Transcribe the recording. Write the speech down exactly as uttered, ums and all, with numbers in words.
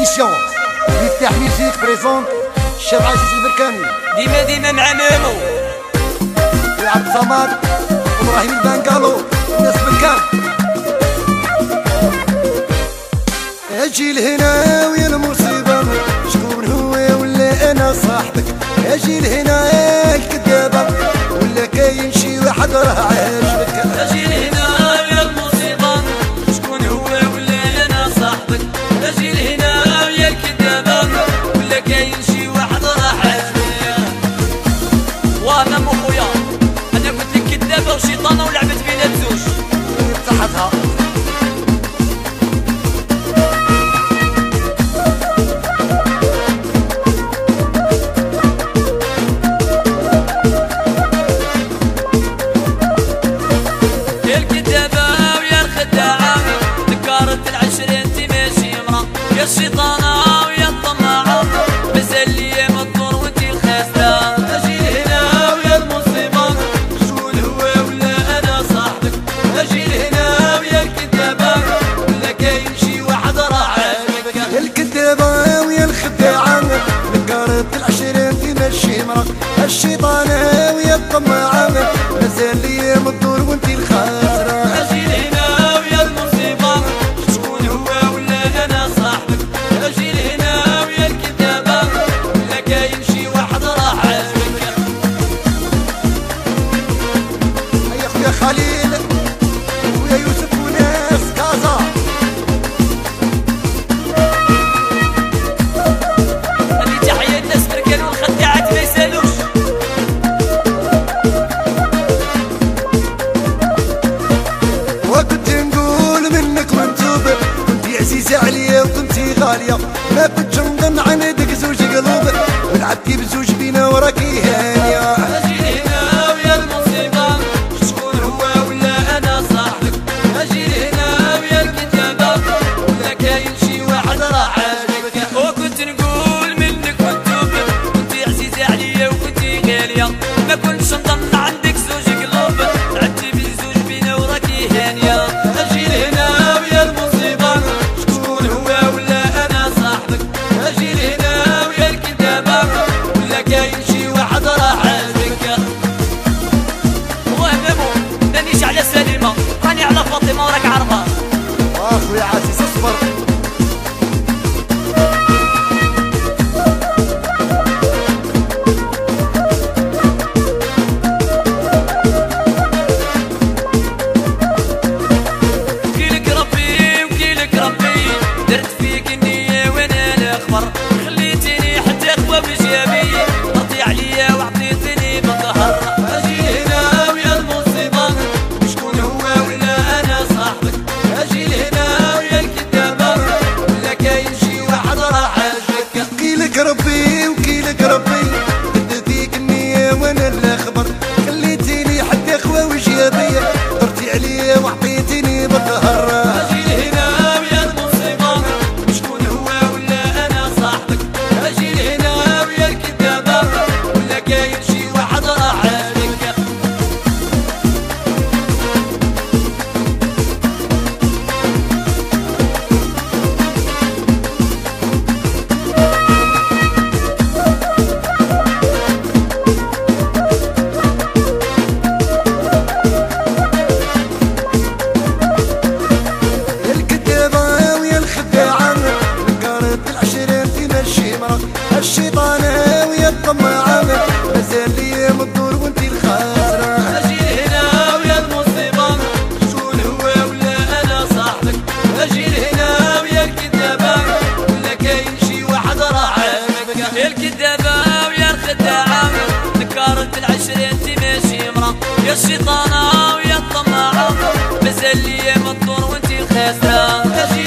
émission. Miftah Musique présente الشيخ عزيز البركاني ديما ديما مع مامو وعبد الصمد وابراهيم البنقالو الناس بركان. اجي لهنا ويا المصيبة شكون هو ولا انا صاحبك؟ اجي لهنا يا الكذابة ولا كاين شي واحد راه عاجبك؟ اجي لهنا ويا المصيبة شكون هو ولا انا صاحبك؟ اجي لهنا ويا الكذابة ولا كاين شي واحد راه عاجبك؟ وانا مو خويا انا قلت لك كذابة وشيطانة ولعبت بينا بزوج بصحتها. الشيطانة ويا الطماعة مازال ليا ما تدور وانتي الخاسرة. اجي لهنا ويا المصيبة شكون هو ولا انا صاحبك؟ اجي لهنا ويا الكذابة ولا كاين شي واحد راه عاجبك؟ الكذابة ويا الخداعة نقارة العشرين تمشي مرة. الشيطانة ويا الطماعة مازال ليا ما تدور وانتي الخاسرة. اجي لهنا ويا المصيبة شكون هو ولا انا صاحبك؟ اجي لهنا ويا الكذابة ولا كاين شي واحد راه عاجبك؟ هيا خويا خليل ويا يوسف وناس كازا. هذه تحية الناس بركان والخداعات ما يسالوش. وكنت نقول منك منتوب كنتي عزيزة عليا وكنتي غالية، ما كنتش نظن عندك زوج قلوب ولعبتي بزوج بينا وراكي هانية. اجي لهنا ويا المصيبة شكون هو ولا انا صاحبك؟ اجي لهنا ويا الكذابة ولا كاين شي واحد راه عاجبك؟ وكنت نقول منك منتوب كنتي عزيزة عليا وكنتي غالية، ما كنتش نظن عندك زوج قلوب لعبتي بزوج بينا وراكي هانية. اجي لهنا ويا المصيبة شكون هو ولا انا صاحبك؟ اجي لهنا ويا الكذابة ولا كاين شي واحد راه عاجبك؟ وهممو مانيش على سليمة راني على فاطمة وراك عارفة. اخويا عزيز اصبر. وكيلك ربي وكيلك ربي درت فيك النية وانا الاخبر، خليتيني حتى اخوة وجابي رضي عليا وعطيتني بقهر. اجي لهنا ويا المصيبة شكون هو ولا انا صاحبك؟ اجي لهنا ويا الكذابة ولا كاين شي واحد راه عاجبك؟ وكيلك ربي وكيلك ربي درت فيك النية وانا الاخبر، خليتيني حتى اخوة وجابية درتي عليا وعطيتيني بقهر. اجي لهنا ويا المصيبة شكون هو ولا انا صاحبك؟ اجي لهنا ويا الكذابة ولا كاين شي واحد راه عاجبك؟ الكذابة ويا الخداعة نقارة العشرين تمشي مرة. الشيطانة ويا الطماعة مازال ليا ما تدور وانتي الخاسرة. اجي لهنا ويا المصيبة شكون هو ولا انا صاحبك؟ اجي لهنا ويا الكذابة ولا كاين شي واحد راه عاجبك؟ الكذابة ويا الخداعة نكارة العشرين تماشي مرة. يا الشيطانة ويا الطماعة مازال ليا ما تدور وانتي الخاسرة. اجي